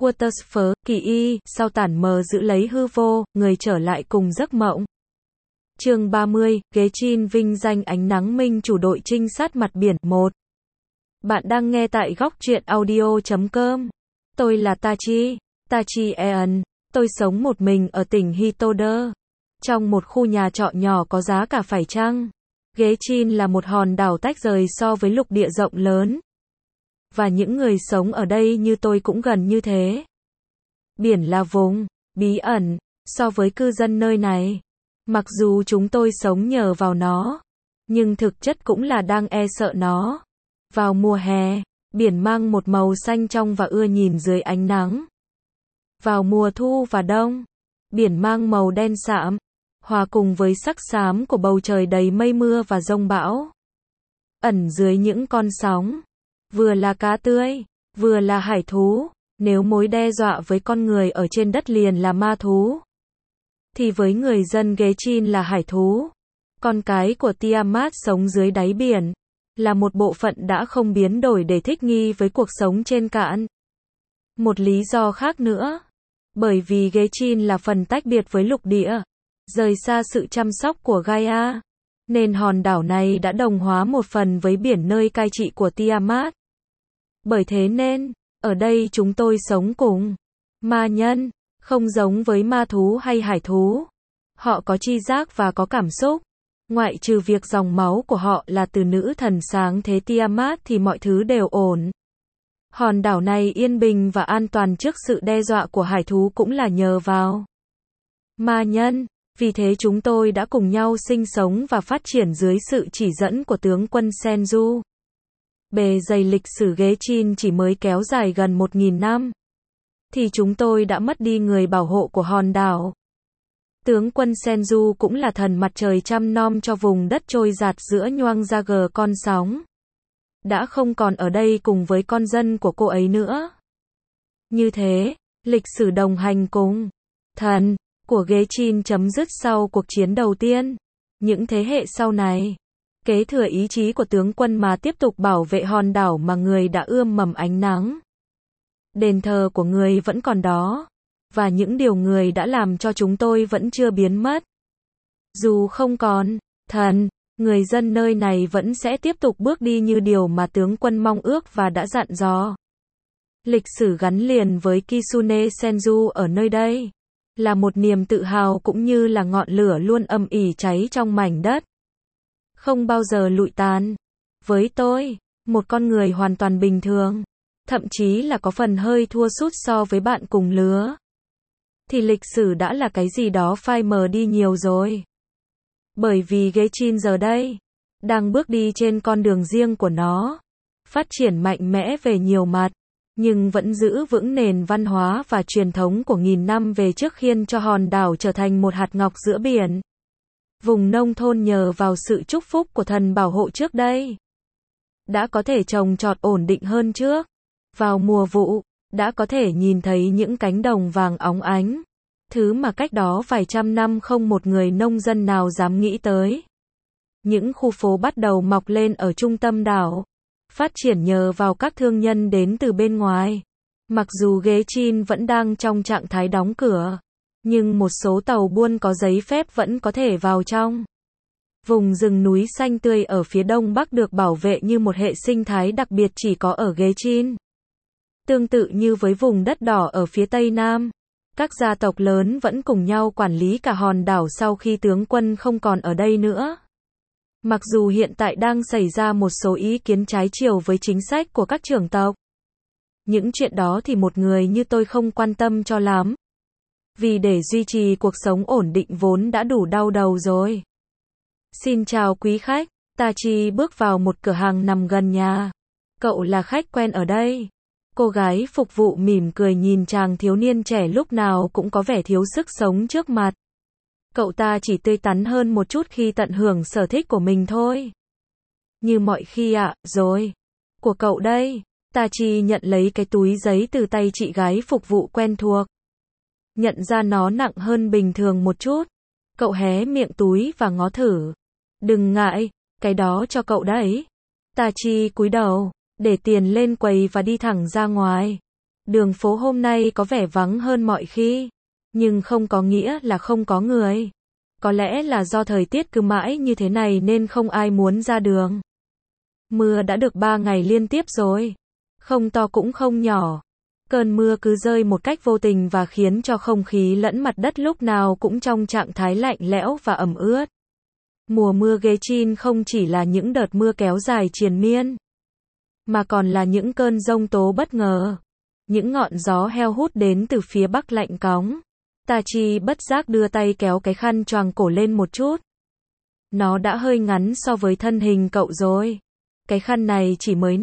Watersford, kỳ y, sau tản mờ giữ lấy hư vô, người trở lại cùng giấc mộng. Chương 30, ghế chin vinh danh ánh nắng minh chủ đội trinh sát mặt biển 1. Bạn đang nghe tại góc truyện audio.com. Tôi là Tachi Ean. Tôi sống một mình ở tỉnh Hitoder, trong một khu nhà trọ nhỏ có giá cả phải chăng. Ghế chin là một hòn đảo tách rời so với lục địa rộng lớn. Và những người sống ở đây như tôi cũng gần như thế. Biển là vùng bí ẩn so với cư dân nơi này. Mặc dù chúng tôi sống nhờ vào nó, nhưng thực chất cũng là đang e sợ nó. Vào mùa hè, biển mang một màu xanh trong và ưa nhìn dưới ánh nắng. Vào mùa thu và đông, biển mang màu đen sạm, hòa cùng với sắc xám của bầu trời đầy mây mưa và giông bão. Ẩn dưới những con sóng, vừa là cá tươi, vừa là hải thú. Nếu mối đe dọa với con người ở trên đất liền là ma thú, thì với người dân ghế chin là hải thú. Con cái của Tiamat sống dưới đáy biển, là một bộ phận đã không biến đổi để thích nghi với cuộc sống trên cạn. Một lý do khác nữa, bởi vì ghế chin là phần tách biệt với lục địa, rời xa sự chăm sóc của Gaia, nên hòn đảo này đã đồng hóa một phần với biển nơi cai trị của Tiamat. Bởi thế nên, ở đây chúng tôi sống cùng ma nhân, không giống với ma thú hay hải thú. Họ có tri giác và có cảm xúc. Ngoại trừ việc dòng máu của họ là từ nữ thần sáng thế Tiamat thì mọi thứ đều ổn. Hòn đảo này yên bình và an toàn trước sự đe dọa của hải thú cũng là nhờ vào ma nhân. Vì thế chúng tôi đã cùng nhau sinh sống và phát triển dưới sự chỉ dẫn của tướng quân Senju. Bề dày lịch sử ghế chin chỉ mới kéo dài gần 1.000 năm, thì chúng tôi đã mất đi người bảo hộ của hòn đảo. Tướng quân Senju cũng là thần mặt trời chăm nom cho vùng đất trôi dạt giữa nhoang ra gờ con sóng. Đã không còn ở đây cùng với con dân của cô ấy nữa. Như thế, lịch sử đồng hành cùng thần của ghế chin chấm dứt sau cuộc chiến đầu tiên. Những thế hệ sau này kế thừa ý chí của tướng quân mà tiếp tục bảo vệ hòn đảo mà người đã ươm mầm ánh nắng. Đền thờ của người vẫn còn đó, và những điều người đã làm cho chúng tôi vẫn chưa biến mất. Dù không còn thần, người dân nơi này vẫn sẽ tiếp tục bước đi như điều mà tướng quân mong ước và đã dặn dò. Lịch sử gắn liền với Kitsune Senju ở nơi đây là một niềm tự hào cũng như là ngọn lửa luôn âm ỉ cháy trong mảnh đất, không bao giờ lụi tàn. Với tôi, một con người hoàn toàn bình thường, thậm chí là có phần hơi thua sút so với bạn cùng lứa, thì lịch sử đã là cái gì đó phai mờ đi nhiều rồi. Bởi vì ghế chin giờ đây đang bước đi trên con đường riêng của nó, phát triển mạnh mẽ về nhiều mặt, nhưng vẫn giữ vững nền văn hóa và truyền thống của nghìn năm về trước, khiến cho hòn đảo trở thành một hạt ngọc giữa biển. Vùng nông thôn nhờ vào sự chúc phúc của thần bảo hộ trước đây, đã có thể trồng trọt ổn định hơn trước. Vào mùa vụ, đã có thể nhìn thấy những cánh đồng vàng óng ánh, thứ mà cách đó vài trăm năm không một người nông dân nào dám nghĩ tới. Những khu phố bắt đầu mọc lên ở trung tâm đảo, phát triển nhờ vào các thương nhân đến từ bên ngoài. Mặc dù ghế chin vẫn đang trong trạng thái đóng cửa, nhưng một số tàu buôn có giấy phép vẫn có thể vào trong. Vùng rừng núi xanh tươi ở phía đông bắc được bảo vệ như một hệ sinh thái đặc biệt chỉ có ở ghế chin. Tương tự như với vùng đất đỏ ở phía tây nam, các gia tộc lớn vẫn cùng nhau quản lý cả hòn đảo sau khi tướng quân không còn ở đây nữa. Mặc dù hiện tại đang xảy ra một số ý kiến trái chiều với chính sách của các trưởng tộc. Những chuyện đó thì một người như tôi không quan tâm cho lắm. Vì để duy trì cuộc sống ổn định vốn đã đủ đau đầu rồi. Xin chào quý khách, Tachi bước vào một cửa hàng nằm gần nhà. Cậu là khách quen ở đây. Cô gái phục vụ mỉm cười nhìn chàng thiếu niên trẻ lúc nào cũng có vẻ thiếu sức sống trước mặt. Cậu ta chỉ tươi tắn hơn một chút khi tận hưởng sở thích của mình thôi. Như mọi khi ạ, rồi. Của cậu đây. Tachi nhận lấy cái túi giấy từ tay chị gái phục vụ quen thuộc. Nhận ra nó nặng hơn bình thường một chút. Cậu hé miệng túi và ngó thử. Đừng ngại, cái đó cho cậu đấy. Tachi cúi đầu, để tiền lên quầy và đi thẳng ra ngoài. Đường phố hôm nay có vẻ vắng hơn mọi khi, nhưng không có nghĩa là không có người. Có lẽ là do thời tiết cứ mãi như thế này nên không ai muốn ra đường. Mưa đã được 3 ngày liên tiếp rồi. Không to cũng không nhỏ. Cơn mưa cứ rơi một cách vô tình và khiến cho không khí lẫn mặt đất lúc nào cũng trong trạng thái lạnh lẽo và ẩm ướt. Mùa mưa Gechin không chỉ là những đợt mưa kéo dài triền miên, mà còn là những cơn giông tố bất ngờ. Những ngọn gió heo hút đến từ phía bắc lạnh cóng. Tachi bất giác đưa tay kéo cái khăn choàng cổ lên một chút. Nó đã hơi ngắn so với thân hình cậu rồi. Cái khăn này chỉ mới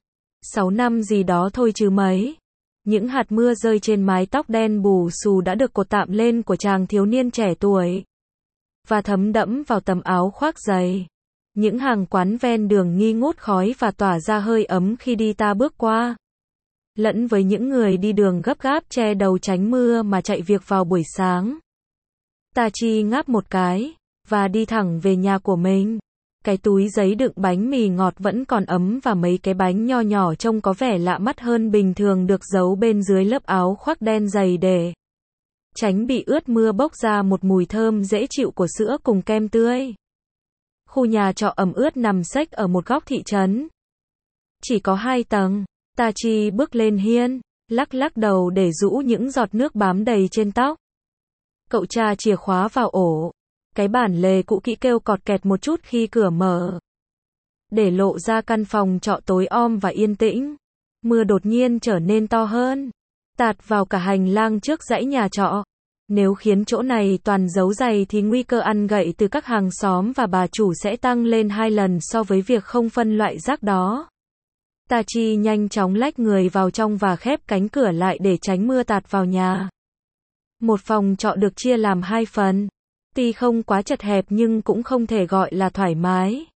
6 năm gì đó thôi chứ mấy. Những hạt mưa rơi trên mái tóc đen bù xù đã được cột tạm lên của chàng thiếu niên trẻ tuổi, và thấm đẫm vào tấm áo khoác dày. Những hàng quán ven đường nghi ngút khói và tỏa ra hơi ấm khi đi ta bước qua, lẫn với những người đi đường gấp gáp che đầu tránh mưa mà chạy việc vào buổi sáng. Tachi ngáp một cái, và đi thẳng về nhà của mình. Cái túi giấy đựng bánh mì ngọt vẫn còn ấm và mấy cái bánh nho nhỏ trông có vẻ lạ mắt hơn bình thường được giấu bên dưới lớp áo khoác đen dày để tránh bị ướt mưa, bốc ra một mùi thơm dễ chịu của sữa cùng kem tươi. Khu nhà trọ ẩm ướt nằm xếch ở một góc thị trấn. Chỉ có 2 tầng. Tachi bước lên hiên, lắc lắc đầu để rũ những giọt nước bám đầy trên tóc. Cậu tra chìa khóa vào ổ. Cái bản lề cũ kỹ kêu cọt kẹt một chút khi cửa mở, để lộ ra căn phòng trọ tối om và yên tĩnh. Mưa đột nhiên trở nên to hơn, tạt vào cả hành lang trước dãy nhà trọ. Nếu khiến chỗ này toàn dấu giày thì nguy cơ ăn gậy từ các hàng xóm và bà chủ sẽ tăng lên 2 lần so với việc không phân loại rác đó. Tachi nhanh chóng lách người vào trong và khép cánh cửa lại để tránh mưa tạt vào nhà. Một phòng trọ được chia làm 2 phần. Tuy không quá chật hẹp nhưng cũng không thể gọi là thoải mái.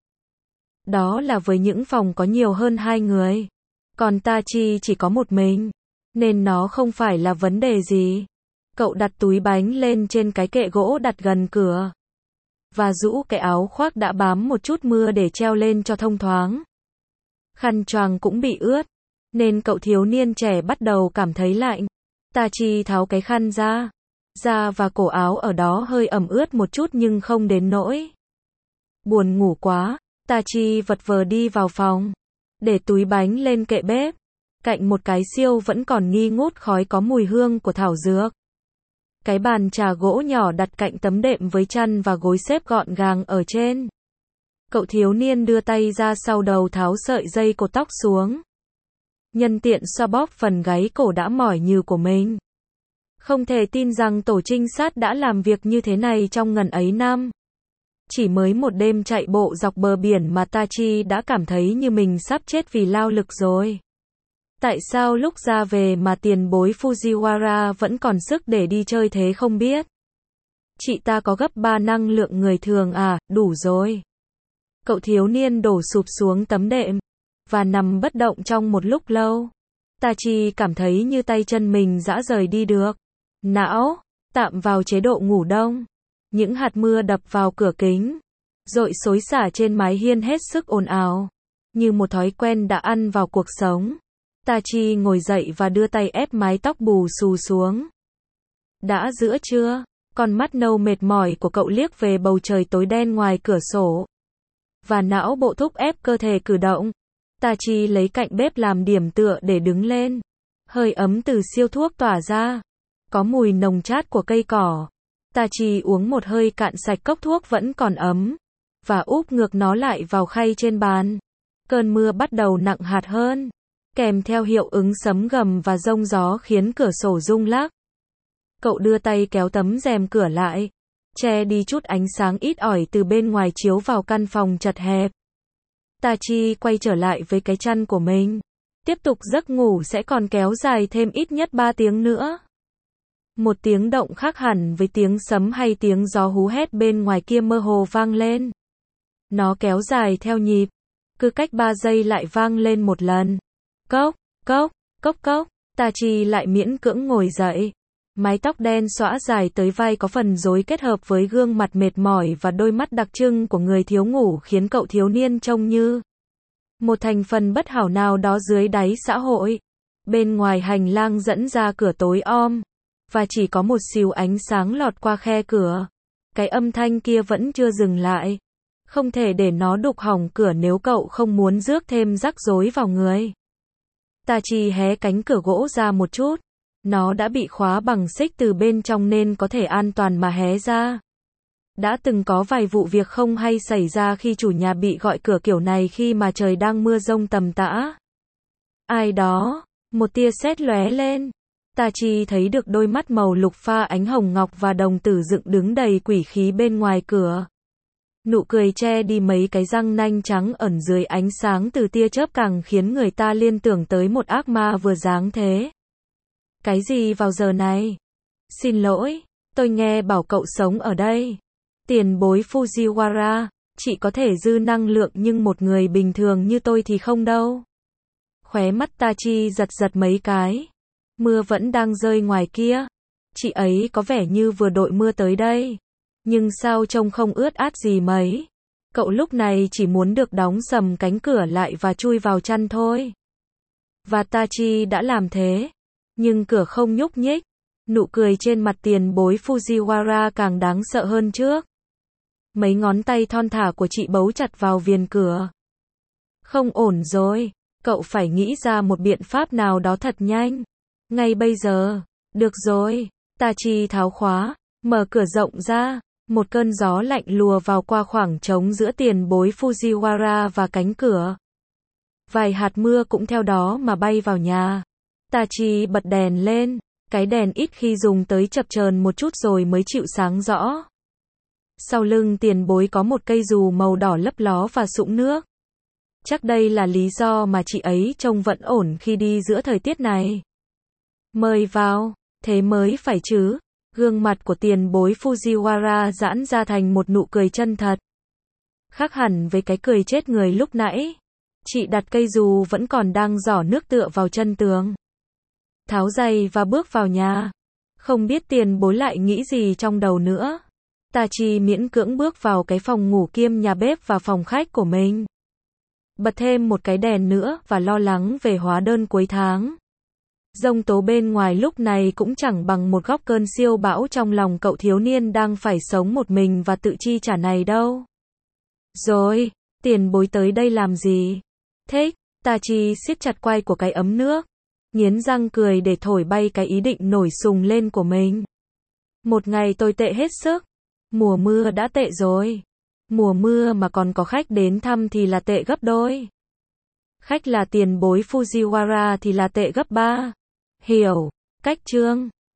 Đó là với những phòng có nhiều hơn 2 người. Còn Tachi chỉ có một mình, nên nó không phải là vấn đề gì. Cậu đặt túi bánh lên trên cái kệ gỗ đặt gần cửa, và rũ cái áo khoác đã bám một chút mưa để treo lên cho thông thoáng. Khăn choàng cũng bị ướt, nên cậu thiếu niên trẻ bắt đầu cảm thấy lạnh. Tachi tháo cái khăn ra. Da và cổ áo ở đó hơi ẩm ướt một chút nhưng không đến nỗi buồn ngủ quá. Tachi vật vờ đi vào phòng, để túi bánh lên kệ bếp. Cạnh một cái siêu vẫn còn nghi ngút khói có mùi hương của thảo dược. Cái bàn trà gỗ nhỏ đặt cạnh tấm đệm với chăn và gối xếp gọn gàng ở trên. Cậu thiếu niên đưa tay ra sau đầu tháo sợi dây cột tóc xuống, nhân tiện xoa bóp phần gáy cổ đã mỏi nhừ của mình. Không thể tin rằng tổ trinh sát đã làm việc như thế này trong ngần ấy năm. Chỉ mới một đêm chạy bộ dọc bờ biển mà Tachi đã cảm thấy như mình sắp chết vì lao lực rồi. Tại sao lúc ra về mà tiền bối Fujiwara vẫn còn sức để đi chơi thế không biết? Chị ta có gấp 3 năng lượng người thường à, đủ rồi. Cậu thiếu niên đổ sụp xuống tấm đệm, và nằm bất động trong một lúc lâu. Tachi cảm thấy như tay chân mình giã rời đi được. Não tạm vào chế độ ngủ đông. Những hạt mưa đập vào cửa kính, rội xối xả trên mái hiên hết sức ồn ào. Như một thói quen đã ăn vào cuộc sống. Tachi ngồi dậy và đưa tay ép mái tóc bù xù xuống. Đã giữa trưa, con mắt nâu mệt mỏi của cậu liếc về bầu trời tối đen ngoài cửa sổ, và não bộ thúc ép cơ thể cử động. Tachi lấy cạnh bếp làm điểm tựa để đứng lên. Hơi ấm từ siêu thuốc tỏa ra, có mùi nồng chát của cây cỏ. Tachi uống một hơi cạn sạch cốc thuốc vẫn còn ấm, và úp ngược nó lại vào khay trên bàn. Cơn mưa bắt đầu nặng hạt hơn, kèm theo hiệu ứng sấm gầm và giông gió khiến cửa sổ rung lắc. Cậu đưa tay kéo tấm rèm cửa lại, che đi chút ánh sáng ít ỏi từ bên ngoài chiếu vào căn phòng chật hẹp. Tachi quay trở lại với cái chăn của mình. Tiếp tục giấc ngủ sẽ còn kéo dài thêm ít nhất 3 tiếng nữa. Một tiếng động khác hẳn với tiếng sấm hay tiếng gió hú hét bên ngoài kia mơ hồ vang lên. Nó kéo dài theo nhịp, cứ cách 3 giây lại vang lên một lần. Cốc, cốc, cốc cốc. Tachi lại miễn cưỡng ngồi dậy. Mái tóc đen xõa dài tới vai có phần rối kết hợp với gương mặt mệt mỏi và đôi mắt đặc trưng của người thiếu ngủ khiến cậu thiếu niên trông như một thành phần bất hảo nào đó dưới đáy xã hội. Bên ngoài hành lang dẫn ra cửa tối om, và chỉ có một xíu ánh sáng lọt qua khe cửa. Cái âm thanh kia vẫn chưa dừng lại. Không thể để nó đục hỏng cửa nếu cậu không muốn rước thêm rắc rối vào người. Tachi hé cánh cửa gỗ ra một chút. Nó đã bị khóa bằng xích từ bên trong nên có thể an toàn mà hé ra. Đã từng có vài vụ việc không hay xảy ra khi chủ nhà bị gọi cửa kiểu này khi mà trời đang mưa giông tầm tã. Ai đó? Một tia sét lóe lên. Tachi thấy được đôi mắt màu lục pha ánh hồng ngọc và đồng tử dựng đứng đầy quỷ khí bên ngoài cửa. Nụ cười che đi mấy cái răng nanh trắng ẩn dưới ánh sáng từ tia chớp càng khiến người ta liên tưởng tới một ác ma vừa dáng thế. Cái gì vào giờ này? Xin lỗi, tôi nghe bảo cậu sống ở đây. Tiền bối Fujiwara, chị có thể dư năng lượng nhưng một người bình thường như tôi thì không đâu. Khóe mắt Tachi giật giật mấy cái. Mưa vẫn đang rơi ngoài kia. Chị ấy có vẻ như vừa đội mưa tới đây. Nhưng sao trông không ướt át gì mấy. Cậu lúc này chỉ muốn được đóng sầm cánh cửa lại và chui vào chăn thôi. Và Tachi đã làm thế. Nhưng cửa không nhúc nhích. Nụ cười trên mặt tiền bối Fujiwara càng đáng sợ hơn trước. Mấy ngón tay thon thả của chị bấu chặt vào viền cửa. Không ổn rồi. Cậu phải nghĩ ra một biện pháp nào đó thật nhanh. Ngay bây giờ. Được rồi. Tachi tháo khóa. Mở cửa rộng ra. Một cơn gió lạnh lùa vào qua khoảng trống giữa tiền bối Fujiwara và cánh cửa. Vài hạt mưa cũng theo đó mà bay vào nhà. Tachi bật đèn lên. Cái đèn ít khi dùng tới chập chờn một chút rồi mới chịu sáng rõ. Sau lưng tiền bối có một cây dù màu đỏ lấp ló và sũng nước. Chắc đây là lý do mà chị ấy trông vẫn ổn khi đi giữa thời tiết này. Mời vào, thế mới phải chứ. Gương mặt của tiền bối Fujiwara giãn ra thành một nụ cười chân thật. Khác hẳn với cái cười chết người lúc nãy. Chị đặt cây dù vẫn còn đang rỏ nước tựa vào chân tường. Tháo giày và bước vào nhà. Không biết tiền bối lại nghĩ gì trong đầu nữa. Tachi miễn cưỡng bước vào cái phòng ngủ kiêm nhà bếp và phòng khách của mình. Bật thêm một cái đèn nữa và lo lắng về hóa đơn cuối tháng. Giông tố bên ngoài lúc này cũng chẳng bằng một góc cơn siêu bão trong lòng cậu thiếu niên đang phải sống một mình và tự chi trả này đâu. Rồi, tiền bối tới đây làm gì? Thích, Tachi siết chặt quai của cái ấm nước. Nghiến răng cười để thổi bay cái ý định nổi sùng lên của mình. Một ngày tồi tệ hết sức. Mùa mưa đã tệ rồi. Mùa mưa mà còn có khách đến thăm thì là tệ gấp đôi. Khách là tiền bối Fujiwara thì là tệ gấp 3. Hiểu, cách chương.